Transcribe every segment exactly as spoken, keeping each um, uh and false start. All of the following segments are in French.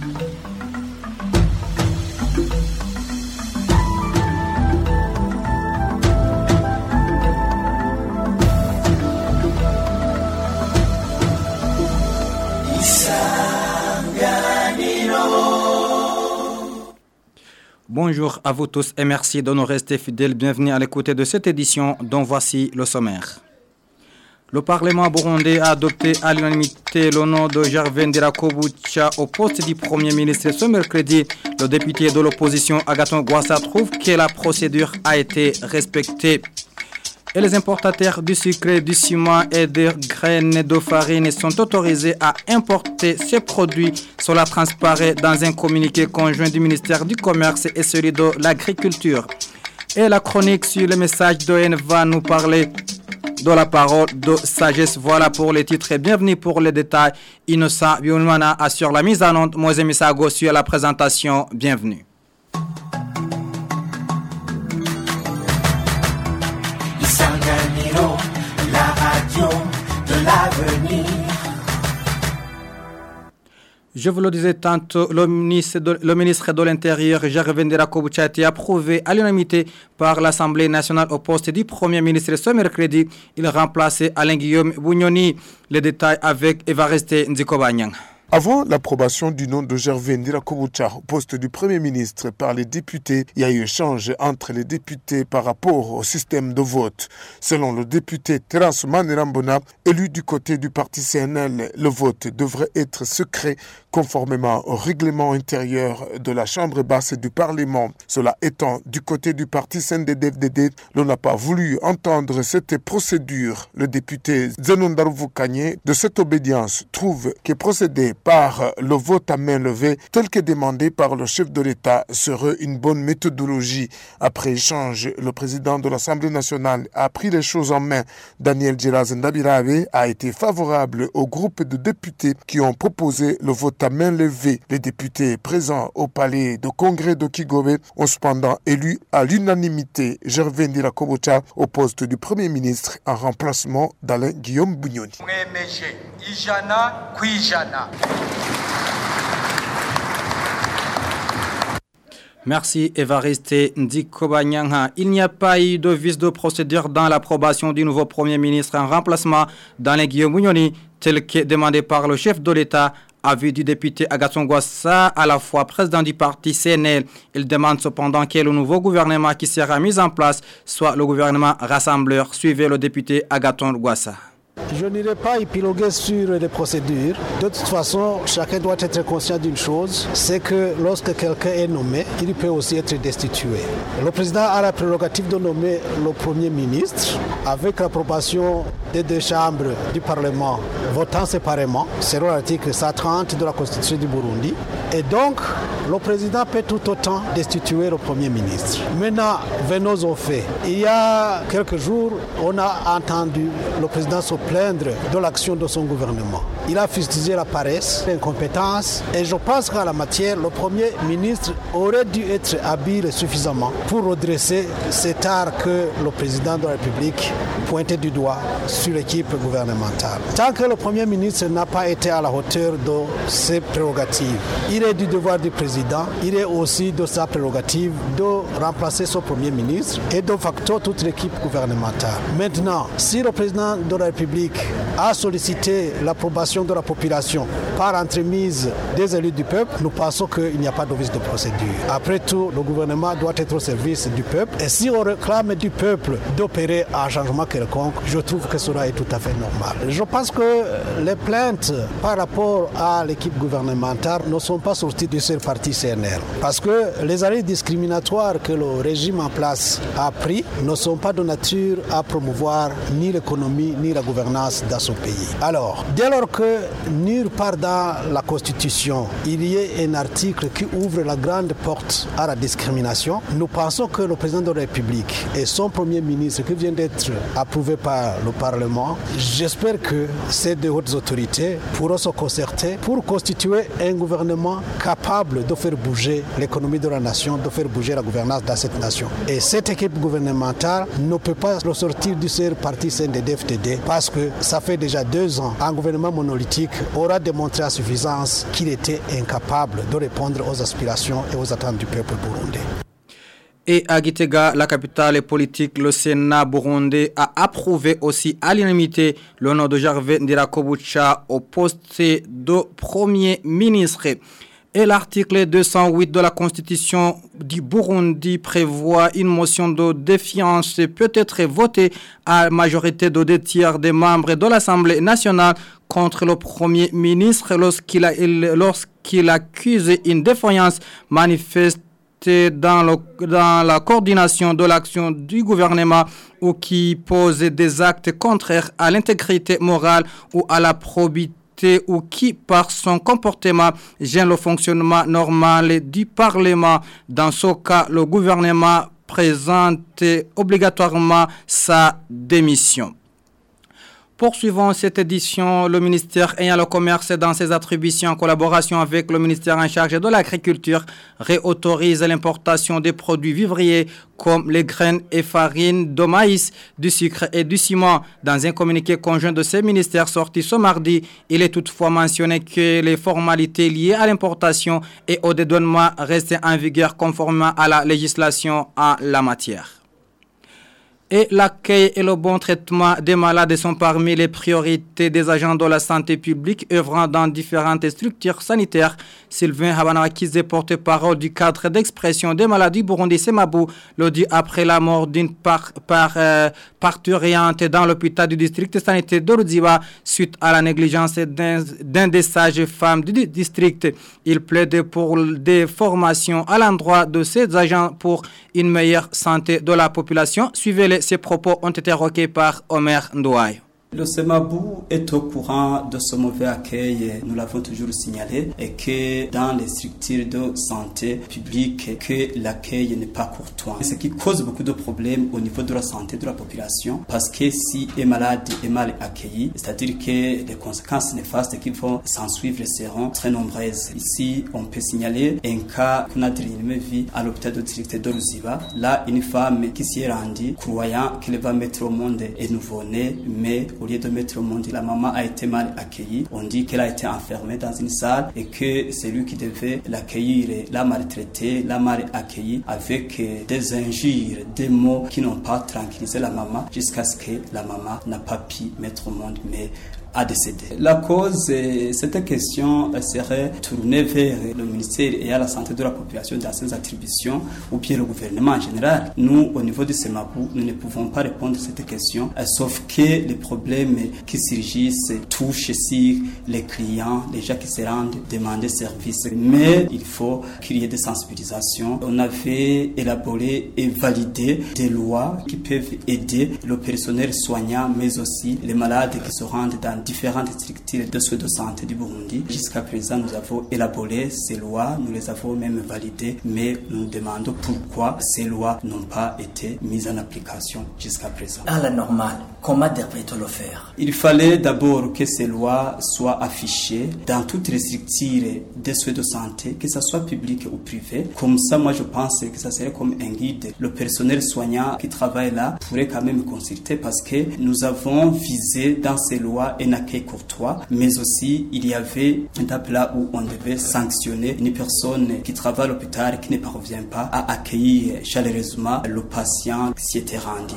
Bonjour à vous tous et merci de nous rester fidèles. Bienvenue à l'écoute de cette édition dont voici le sommaire. Le Parlement burundais a adopté à l'unanimité le nom de Gervais Ndirakobucha au poste du Premier ministre ce mercredi. Le député de l'opposition Agathon Rwasa trouve que la procédure a été respectée. Et les importateurs du sucre, du ciment et de graines de farine sont autorisés à importer ces produits. Cela transparaît dans un communiqué conjoint du ministère du Commerce et celui de l'Agriculture. Et la chronique sur le message d'O N va nous parler de la parole de sagesse. Voilà pour les titres et bienvenue pour les détails. Innocent Biounwana assure la mise en onde. Moïse Misago sur la présentation. Bienvenue. La radio de l'avenir. Je vous le disais tantôt, le ministre de, le ministre de l'Intérieur, Gervais Ndirakobucha, a été approuvé à l'unanimité par l'Assemblée nationale au poste du Premier ministre ce mercredi. Il remplaçait Alain Guillaume Bunyoni. Les détails avec Evariste Nzikobanyang. Avant l'approbation du nom de Gervais Ndirakobucha au poste du Premier ministre par les députés, il y a eu échange entre les députés par rapport au système de vote. Selon le député Terence Manerambona, élu du côté du parti C N L, le vote devrait être secret conformément au règlement intérieur de la Chambre basse du Parlement. Cela étant, du côté du parti C N D D F D D, l'on n'a pas voulu entendre cette procédure. Le député Zenondaruvu Kanye, de cette obédience, trouve que procéder par le vote à main levée, tel que demandé par le chef de l'État, serait une bonne méthodologie. Après échange, le président de l'Assemblée nationale a pris les choses en main. Daniel Djeraz Ndabirabe a été favorable au groupe de députés qui ont proposé le vote à main levée. Les députés présents au palais de congrès de Kigobe ont cependant élu à l'unanimité Gervais Ndirakobucha au poste du Premier ministre en remplacement d'Alain Guillaume Bunyoni. Merci Evariste Ndikobanyanga. Il n'y a pas eu de vice de procédure dans l'approbation du nouveau Premier ministre en remplacement d'Alain Guillaume Bunyoni, tel que demandé par le chef de l'État. Avis du député Agathon Rwasa, à la fois président du parti C N L. Il demande cependant que le nouveau gouvernement qui sera mis en place soit le gouvernement rassembleur. Suivez le député Agathon Rwasa. Je n'irai pas épiloguer sur les procédures. De toute façon, chacun doit être conscient d'une chose, c'est que lorsque quelqu'un est nommé, il peut aussi être destitué. Le président a la prérogative de nommer le Premier ministre avec l'approbation des deux chambres du Parlement votant séparément, selon l'article cent trente de la Constitution du Burundi. Et donc, le président peut tout autant destituer le Premier ministre. Maintenant, venons aux faits. Il y a quelques jours, on a entendu le président se plaindre de l'action de son gouvernement. Il a fustigé la paresse, l'incompétence, et je pense qu'en la matière, le Premier ministre aurait dû être habile suffisamment pour redresser cet art que le président de la République pointait du doigt sur l'équipe gouvernementale. Tant que le Premier ministre n'a pas été à la hauteur de ses prérogatives, il est du devoir du président, il est aussi de sa prérogative de remplacer son Premier ministre et de facto toute l'équipe gouvernementale. Maintenant, si le président de la République a sollicité l'approbation de la population par entremise des élus du peuple, nous pensons qu'il n'y a pas de vice de procédure. Après tout, le gouvernement doit être au service du peuple et si on réclame du peuple d'opérer un changement quelconque, je trouve que cela est tout à fait normal. Je pense que les plaintes par rapport à l'équipe gouvernementale ne sont pas sorties du seul parti C N R parce que les arrêts discriminatoires que le régime en place a pris ne sont pas de nature à promouvoir ni l'économie ni la gouvernance dans son pays. Alors, dès lors que nulle part dans la Constitution il y ait un article qui ouvre la grande porte à la discrimination, nous pensons que le président de la République et son Premier ministre qui vient d'être approuvé par le Parlement, j'espère que ces deux hautes autorités pourront se concerter pour constituer un gouvernement capable de faire bouger l'économie de la nation, de faire bouger la gouvernance dans cette nation. Et cette équipe gouvernementale ne peut pas ressortir du seul parti C N D D F D D parce que que ça fait déjà deux ans, un gouvernement monolithique aura démontré à suffisance qu'il était incapable de répondre aux aspirations et aux attentes du peuple burundais. Et à Gitega, la capitale politique, le Sénat burundais a approuvé aussi à l'unanimité le nom de Gervais Ndirakobucha au poste de Premier ministre. Et l'article deux cent huit de la Constitution du Burundi prévoit une motion de défiance peut être votée à majorité de deux tiers des membres de l'Assemblée nationale contre le Premier ministre lorsqu'il a, lorsqu'il accuse une défaillance manifeste Dans, le, dans la coordination de l'action du gouvernement ou qui pose des actes contraires à l'intégrité morale ou à la probité ou qui, par son comportement, gêne le fonctionnement normal du Parlement. Dans ce cas, le gouvernement présente obligatoirement sa démission. Poursuivons cette édition, le ministère ayant le commerce dans ses attributions en collaboration avec le ministère en charge de l'agriculture réautorise l'importation des produits vivriers comme les graines et farines de maïs, du sucre et du ciment. Dans un communiqué conjoint de ces ministères sorti ce mardi, il est toutefois mentionné que les formalités liées à l'importation et au dédouanement restent en vigueur conformément à la législation en la matière. Et l'accueil et le bon traitement des malades sont parmi les priorités des agents de la santé publique œuvrant dans différentes structures sanitaires. Sylvain Habanakizé, porte-parole du cadre d'expression des maladies Burundi Semabou, le dit après la mort d'une par, par, euh, parturiente dans l'hôpital du district sanitaire de Ruziba suite à la négligence d'un, d'un des sages femmes du district. Il plaide pour des formations à l'endroit de ces agents pour une meilleure santé de la population. Suivez-les. Ces propos ont été recueillis par Omer Ndouaï. Le Semabou est au courant de ce mauvais accueil, nous l'avons toujours signalé, et que dans les structures de santé publique, que l'accueil n'est pas courtois. Ce qui cause beaucoup de problèmes au niveau de la santé de la population, parce que si un malade est mal accueilli, c'est-à-dire que les conséquences néfastes qui vont s'en suivre seront très nombreuses. Ici, on peut signaler un cas qu'on a vu à l'hôpital de district de Ruziba. Là, une femme qui s'y est rendue, croyant qu'elle va mettre au monde un nouveau-né, mais au lieu de mettre au monde, la maman a été mal accueillie. On dit qu'elle a été enfermée dans une salle et que c'est lui qui devait l'accueillir, la maltraiter, la mal accueillie avec des injures, des mots qui n'ont pas tranquillisé la maman jusqu'à ce que la maman n'a pas pu mettre au monde, mais a décédé. La cause, cette question serait tournée vers le ministère et à la santé de la population dans ses attributions ou bien le gouvernement en général. Nous, au niveau du Semabou, nous ne pouvons pas répondre à cette question, sauf que les problèmes qui surgissent touchent sur les clients, les gens qui se rendent demander service. Mais il faut qu'il y ait des sensibilisations. On avait élaboré et validé des lois qui peuvent aider le personnel soignant, mais aussi les malades qui se rendent dans différentes structures de soins de santé du Burundi. Jusqu'à présent, nous avons élaboré ces lois, nous les avons même validées, mais nous nous demandons pourquoi ces lois n'ont pas été mises en application jusqu'à présent. À la normale, comment devrait-on le faire? Il fallait d'abord que ces lois soient affichées dans toutes les structures de soins de santé, que ce soit public ou privé. Comme ça, moi je pense que ça serait comme un guide. Le personnel soignant qui travaille là pourrait quand même consulter parce que nous avons visé dans ces lois un accueil courtois, mais aussi il y avait une étape là où on devait sanctionner une personne qui travaille à l'hôpital qui ne parvient pas à accueillir chaleureusement le patient qui s'y était rendu.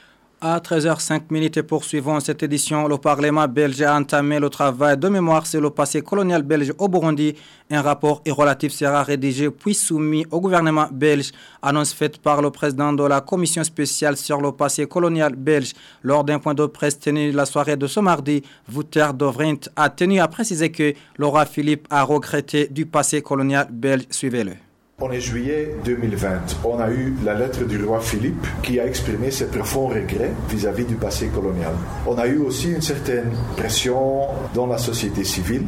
À treize heures cinq et poursuivons cette édition, le Parlement belge a entamé le travail de mémoire sur le passé colonial belge au Burundi. Un rapport relatif sera rédigé puis soumis au gouvernement belge. Annonce faite par le président de la commission spéciale sur le passé colonial belge. Lors d'un point de presse tenu la soirée de ce mardi, Wouter de Vriend a tenu à préciser que le roi Philippe a regretté du passé colonial belge. Suivez-le. On est juillet deux mille vingt. On a eu la lettre du roi Philippe qui a exprimé ses profonds regrets vis-à-vis du passé colonial. On a eu aussi une certaine pression dans la société civile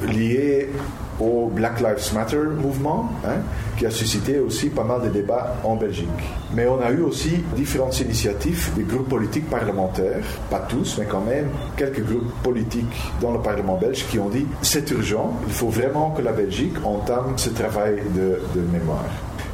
liée au Black Lives Matter mouvement, hein, qui a suscité aussi pas mal de débats en Belgique. Mais on a eu aussi différentes initiatives des groupes politiques parlementaires, pas tous, mais quand même quelques groupes politiques dans le Parlement belge qui ont dit c'est urgent, il faut vraiment que la Belgique entame ce travail de, de mémoire.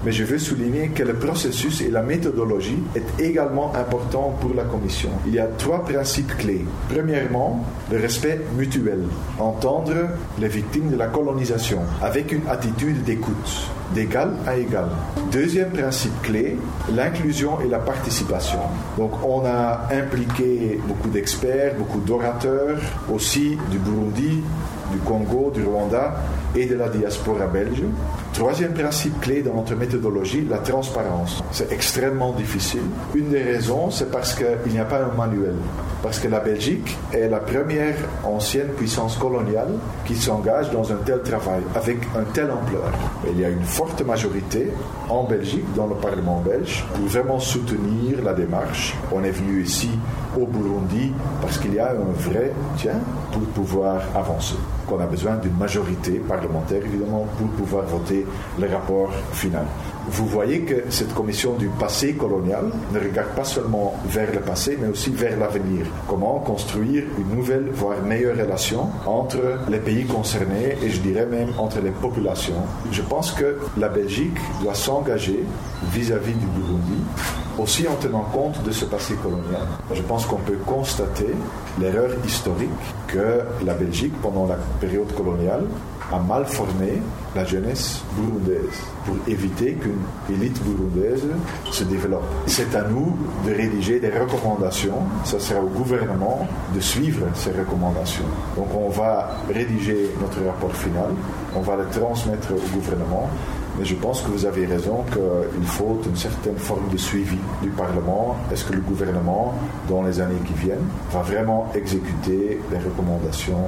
Mais je veux souligner que le processus et la méthodologie est également important pour la Commission. Il y a trois principes clés. Premièrement, le respect mutuel. Entendre les victimes de la colonisation avec une attitude d'écoute, d'égal à égal. Deuxième principe clé, l'inclusion et la participation. Donc on a impliqué beaucoup d'experts, beaucoup d'orateurs, aussi du Burundi, du Congo, du Rwanda et de la diaspora belge. Troisième principe clé dans notre méthodologie, la transparence. C'est extrêmement difficile. Une des raisons, c'est parce qu'il n'y a pas un manuel. Parce que la Belgique est la première ancienne puissance coloniale qui s'engage dans un tel travail, avec un tel ampleur. Il y a une forte majorité en Belgique, dans le Parlement belge, pour vraiment soutenir la démarche. On est venu ici au Burundi parce qu'il y a un vrai tien pour pouvoir avancer. Qu'on a besoin d'une majorité parlementaire, évidemment, pour pouvoir voter le rapport final. Vous voyez que cette commission du passé colonial ne regarde pas seulement vers le passé, mais aussi vers l'avenir. Comment construire une nouvelle, voire meilleure relation entre les pays concernés et je dirais même entre les populations. Je pense que la Belgique doit s'engager vis-à-vis du Burundi, aussi en tenant compte de ce passé colonial. Je pense qu'on peut constater l'erreur historique que la Belgique, pendant la période coloniale, a mal formé la jeunesse burundaise pour éviter qu'une élite burundaise se développe. C'est à nous de rédiger des recommandations. Ça sera au gouvernement de suivre ces recommandations. Donc on va rédiger notre rapport final, on va le transmettre au gouvernement. Mais je pense que vous avez raison qu'il faut une certaine forme de suivi du Parlement. Est-ce que le gouvernement, dans les années qui viennent, va vraiment exécuter les recommandations?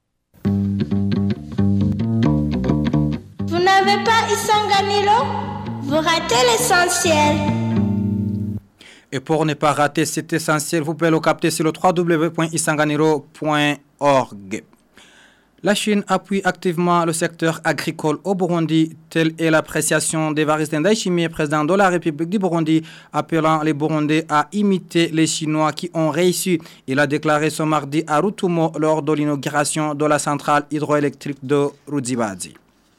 Vous n'avez pas Isanganiro? Vous ratez l'essentiel. Et pour ne pas rater cet essentiel, vous pouvez le capter sur le w w w point isanganiro point org. La Chine appuie activement le secteur agricole au Burundi. Telle est l'appréciation d'Evariste Ndayishimiye, président de la République du Burundi, appelant les Burundais à imiter les Chinois qui ont réussi. Il a déclaré ce mardi à Rutumo lors de l'inauguration de la centrale hydroélectrique de Ruzibazi.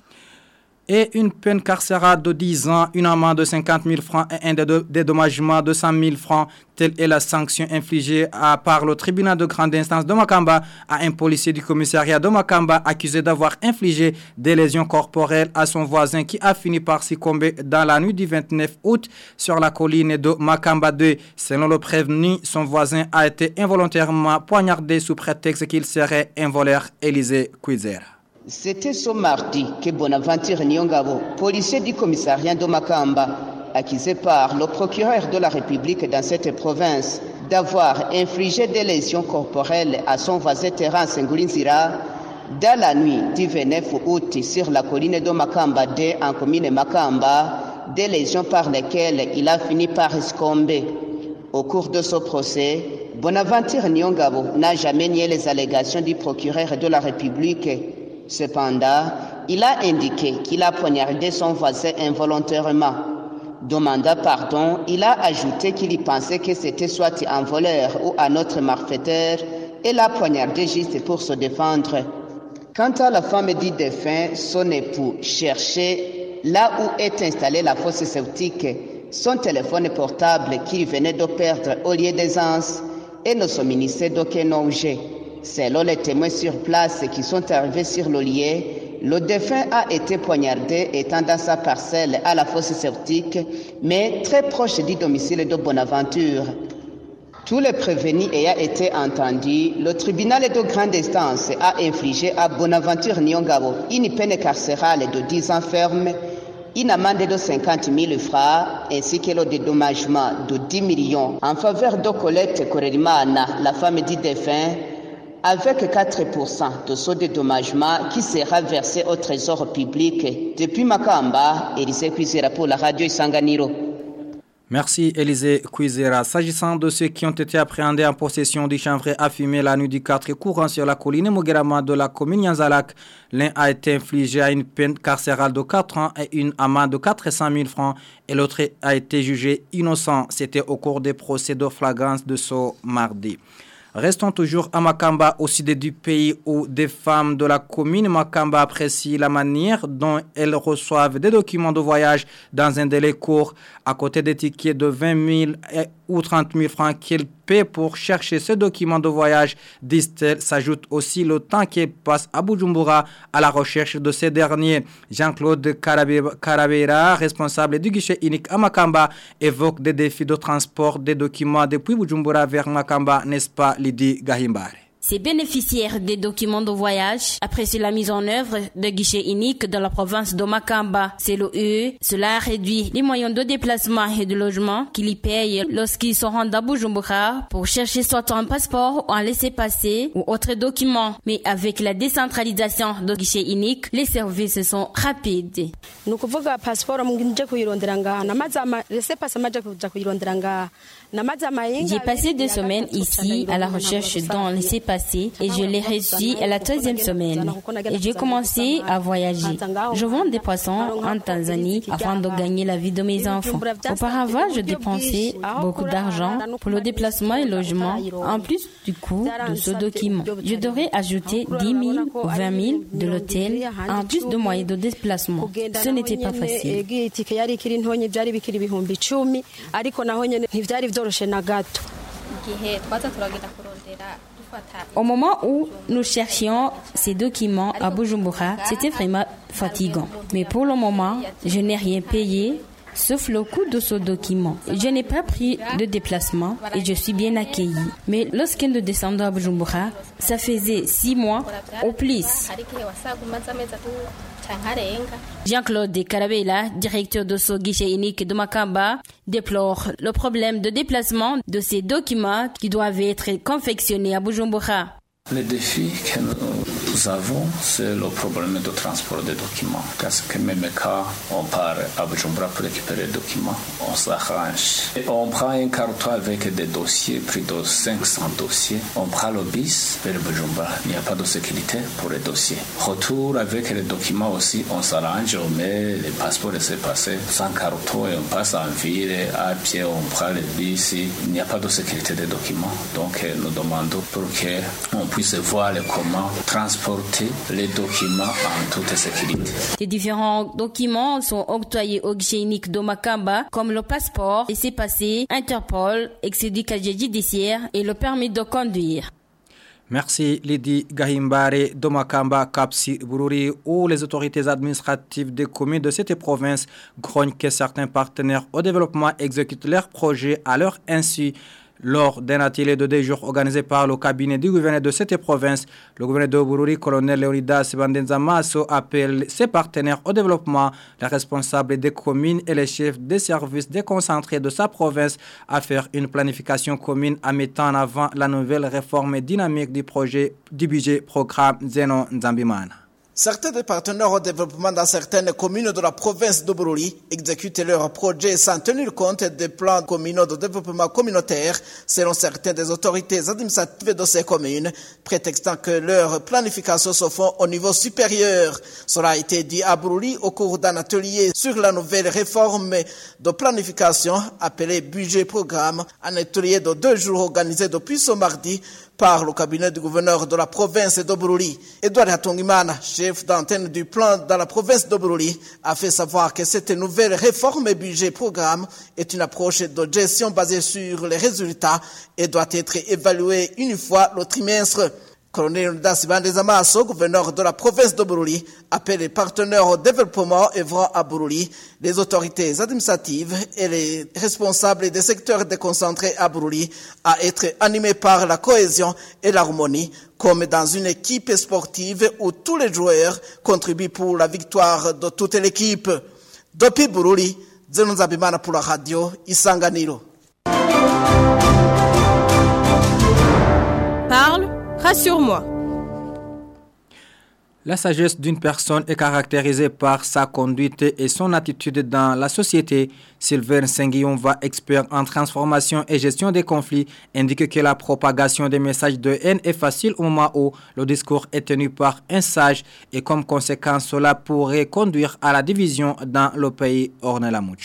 Et une peine carcérale de dix ans, une amende de cinquante mille francs et un dédommagement de cent mille francs. Telle est la sanction infligée à, par le tribunal de grande instance de Makamba à un policier du commissariat de Makamba accusé d'avoir infligé des lésions corporelles à son voisin qui a fini par succomber dans la nuit du vingt-neuf août sur la colline de Makamba deux. Selon le prévenu, son voisin a été involontairement poignardé sous prétexte qu'il serait un voleur. Élisée Cuizera. C'était ce mardi que Bonaventure Nyongabo, policier du commissariat de Makamba, accusé par le procureur de la République dans cette province d'avoir infligé des lésions corporelles à son voisin Terence Ngulinzira dans la nuit du vingt-neuf août sur la colline de Makamba deux en commune Makamba, des lésions par lesquelles il a fini par succomber. Au cours de ce procès, Bonaventure Nyongabo n'a jamais nié les allégations du procureur de la République. Cependant, il a indiqué qu'il a poignardé son voisin involontairement. Demandant pardon, il a ajouté qu'il y pensait que c'était soit un voleur ou un autre malfaiteur et l'a poignardé juste pour se défendre. Quant à la femme du défunt, son époux cherchait là où est installée la fosse septique son téléphone portable qu'il venait de perdre au lieu d'aisance et ne se munissait d'aucun objet. Selon les témoins sur place qui sont arrivés sur le lieu, le défunt a été poignardé étant dans sa parcelle à la fosse septique, mais très proche du domicile de Bonaventure. Tous les prévenus ayant été entendus, le tribunal de grande instance a infligé à Bonaventure Nyongabo une peine carcérale de dix ans ferme, une amende de cinquante mille francs ainsi que le dédommagement de dix millions en faveur de Colette Korerimana, la femme du défunt, avec quatre pour cent de ce dédommagement qui sera versé au trésor public. Depuis Makamba, Élisée Cuizera pour la radio Isanganiro. Merci Élisée Cuizera. S'agissant de ceux qui ont été appréhendés en possession du chanvre à fumer la nuit du quatre courant sur la colline Mogérama de la commune Nyanzalak, l'un a été infligé à une peine carcérale de quatre ans et une amende de quatre cent mille francs et l'autre a été jugé innocent. C'était au cours des procès de flagrance de ce mardi. Restons toujours à Makamba, au sud du pays, où des femmes de la commune Makamba apprécient la manière dont elles reçoivent des documents de voyage dans un délai court. À côté des tickets de vingt mille ou trente mille francs qu'elles paient pour chercher ce document de voyage, disent-elles, s'ajoute aussi le temps qu'elles passent à Bujumbura à la recherche de ces derniers. Jean-Claude Carabeira, responsable du guichet unique à Makamba, évoque des défis de transport des documents depuis Bujumbura vers Makamba, n'est-ce pas, Lydie Gahimbare? Ces bénéficiaires des documents de voyage apprécient la mise en œuvre de guichets uniques dans la province de Makamba. C'est le eux, cela réduit les moyens de déplacement et de logement qu'ils y payent lorsqu'ils se rendent à Bujumbura pour chercher soit un passeport ou un laissez-passer ou autre document. Mais avec la décentralisation de guichets uniques, les services sont rapides. J'ai passé deux semaines ici à la recherche d'un laissez-passer et je l'ai reçu à la troisième semaine. Et j'ai commencé à voyager. Je vends des poissons en Tanzanie afin de gagner la vie de mes enfants. Auparavant, je dépensais beaucoup d'argent pour le déplacement et le logement, en plus du coût de ce document. Je devrais ajouter dix mille ou vingt mille de l'hôtel, en plus de moyens de déplacement. Ce n'était pas facile. Au moment où nous cherchions ces documents à Bujumbura, c'était vraiment fatigant. Mais pour le moment, je n'ai rien payé, sauf le coût de ce document. Je n'ai pas pris de déplacement et je suis bien accueillie. Mais lorsque nous descendons à Bujumbura, ça faisait six mois au plus. Jean-Claude Carabella, directeur de ce guichet unique de Makamba, déplore le problème de déplacement de ces documents qui doivent être confectionnés à Bujumbura. Le défi que nous avons, c'est le problème de transport des documents. Parce que même quand on part à Bujumbura pour récupérer les documents, on s'arrange. Et on prend un carton avec des dossiers, plus de cinq cents dossiers. On prend le bus vers Bujumbura. Il n'y a pas de sécurité pour les dossiers. Retour avec les documents aussi, on s'arrange, on met les passeports et c'est passé sans carton et on passe en ville, à pied, on prend le bus. Il n'y a pas de sécurité des documents. Donc nous demandons pour qu'on puisse voir comment transporter les documents en toute sécurité. Les différents documents sont octroyés au guichet unique de Makamba, comme le passeport, laissez-passer, Interpol, excès du casier judiciaire et le permis de conduire. Merci Lydie Gahimbare de Makamba, Kapsi, Bururi, où les autorités administratives des communes de cette province grognent que certains partenaires au développement exécutent leurs projets à leur insu. Lors d'un atelier de deux jours organisé par le cabinet du gouverneur de cette province, le gouverneur de Bururi, colonel Leonidas Bandenzamaso, appelle ses partenaires au développement, les responsables des communes et les chefs des services déconcentrés de sa province à faire une planification commune en mettant en avant la nouvelle réforme dynamique du projet du budget programme Zeno Nzambimana. Certains des partenaires au développement dans certaines communes de la province de Bururi exécutent leurs projets sans tenir compte des plans communaux de développement communautaire selon certaines des autorités administratives de ces communes, prétextant que leurs planifications se font au niveau supérieur. Cela a été dit à Bururi au cours d'un atelier sur la nouvelle réforme de planification appelée budget programme, un atelier de deux jours organisé depuis ce mardi par le cabinet du gouverneur de la province de Bururi. Edouard Hatungimana, chef d'antenne du plan dans la province de Bururi, a fait savoir que cette nouvelle réforme budget programme est une approche de gestion basée sur les résultats et doit être évaluée une fois le trimestre. Colonel Dasibandezamaso, gouverneur de la province de Bururi, appelle les partenaires au développement œuvrant à Bururi, les autorités administratives et les responsables des secteurs déconcentrés à Bururi à être animés par la cohésion et l'harmonie, comme dans une équipe sportive où tous les joueurs contribuent pour la victoire de toute l'équipe. Depuis Bururi, Zeno Nzambimana pour la radio Isanganiro. Parle. Rassure-moi. La sagesse d'une personne est caractérisée par sa conduite et son attitude dans la société. Sylvain Senguillonva, expert en transformation et gestion des conflits, indique que la propagation des messages de haine est facile au moment où le discours est tenu par un sage et comme conséquence cela pourrait conduire à la division dans le pays Ornella Mucho.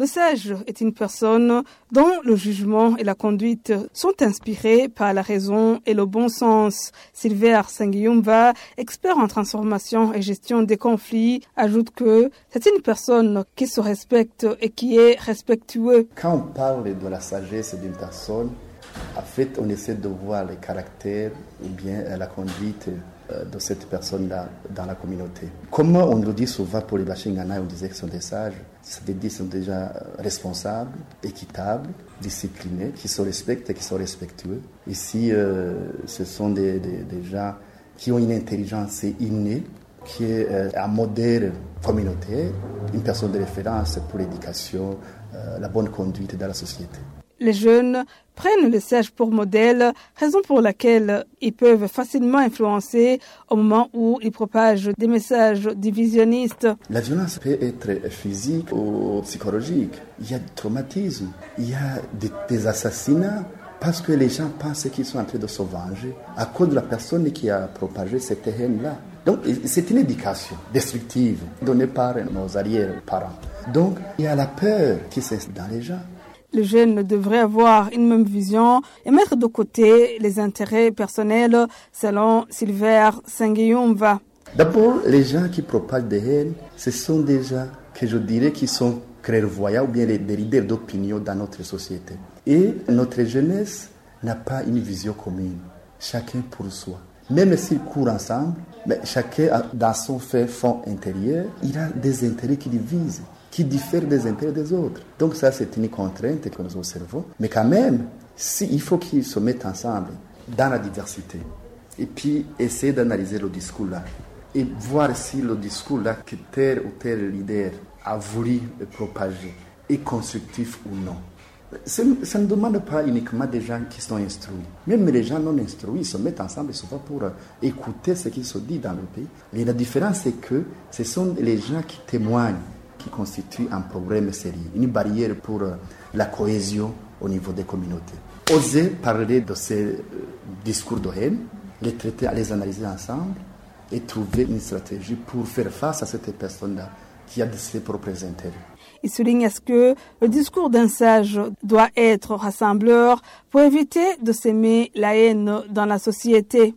Le sage est une personne dont le jugement et la conduite sont inspirés par la raison et le bon sens. Silver Sengiyumva, expert en transformation et gestion des conflits, ajoute que c'est une personne qui se respecte et qui est respectueux. Quand on parle de la sagesse d'une personne, en fait, on essaie de voir le caractère ou bien la conduite de cette personne-là dans la communauté. Comme on le dit souvent pour les Bashingana, on disait qu'ils sont des sages, c'est-à-dire qu'ils sont déjà responsables, équitables, disciplinés, qui se respectent et qui sont respectueux. Ici, euh, ce sont des, des, des gens qui ont une intelligence innée, qui est euh, un modèle communautaire, une personne de référence pour l'éducation, euh, la bonne conduite dans la société. Les jeunes prennent le sage pour modèle, raison pour laquelle ils peuvent facilement influencer au moment où ils propagent des messages divisionnistes. La violence peut être physique ou psychologique. Il y a du traumatisme, il y a des, des assassinats parce que les gens pensent qu'ils sont en train de se venger à cause de la personne qui a propagé cette haine-là. Donc c'est une éducation destructive donnée par nos arrière-parents. Donc il y a la peur qui s'installe dans les gens. Les jeunes devraient avoir une même vision et mettre de côté les intérêts personnels, selon Silver Sengiyumva. D'abord, les gens qui propagent des haines, ce sont des gens que je dirais qui sont clairvoyants ou bien des leaders d'opinion dans notre société. Et notre jeunesse n'a pas une vision commune, chacun pour soi. Même s'ils courent ensemble, mais chacun dans son fait fond intérieur, il a des intérêts qui divisent, qui diffèrent des intérêts des autres. Donc ça, c'est une contrainte que nous observons. Mais quand même, si, il faut qu'ils se mettent ensemble dans la diversité. Et puis, essayer d'analyser le discours-là. Et voir si le discours-là que tel ou tel leader a voulu propager est constructif ou non. Ça ne demande pas uniquement des gens qui sont instruits. Même les gens non instruits se mettent ensemble souvent pour écouter ce qui se dit dans le pays. Mais la différence, c'est que ce sont les gens qui témoignent qui constitue un problème sérieux, une barrière pour la cohésion au niveau des communautés. Oser parler de ces discours de haine, les traiter, les analyser ensemble et trouver une stratégie pour faire face à cette personne-là qui a de ses propres intérêts. Il souligne à ce que le discours d'un sage doit être rassembleur pour éviter de s'aimer la haine dans la société.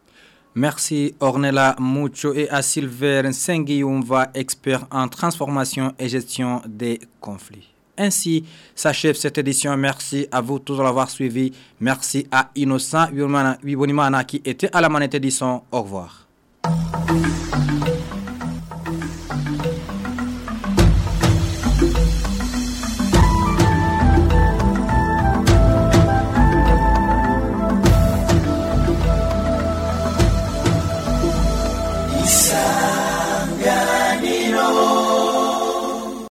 Merci Ornella Mucho et à Silver Sengiyumva, expert en transformation et gestion des conflits. Ainsi s'achève cette édition. Merci à vous tous de l'avoir suivi. Merci à Innocent Wibonimana qui était à la manette d'édition. Au revoir.